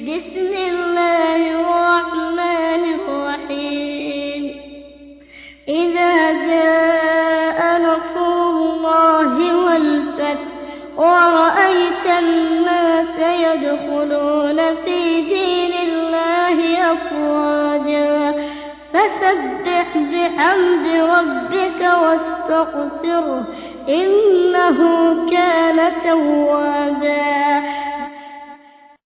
بسم الله الرحمن الرحيم إذا جاء نصر الله والفتح ورأيت الناس يدخلون في دين الله أفواجا فسبح بحمد ربك واستغفره إنه كان توابا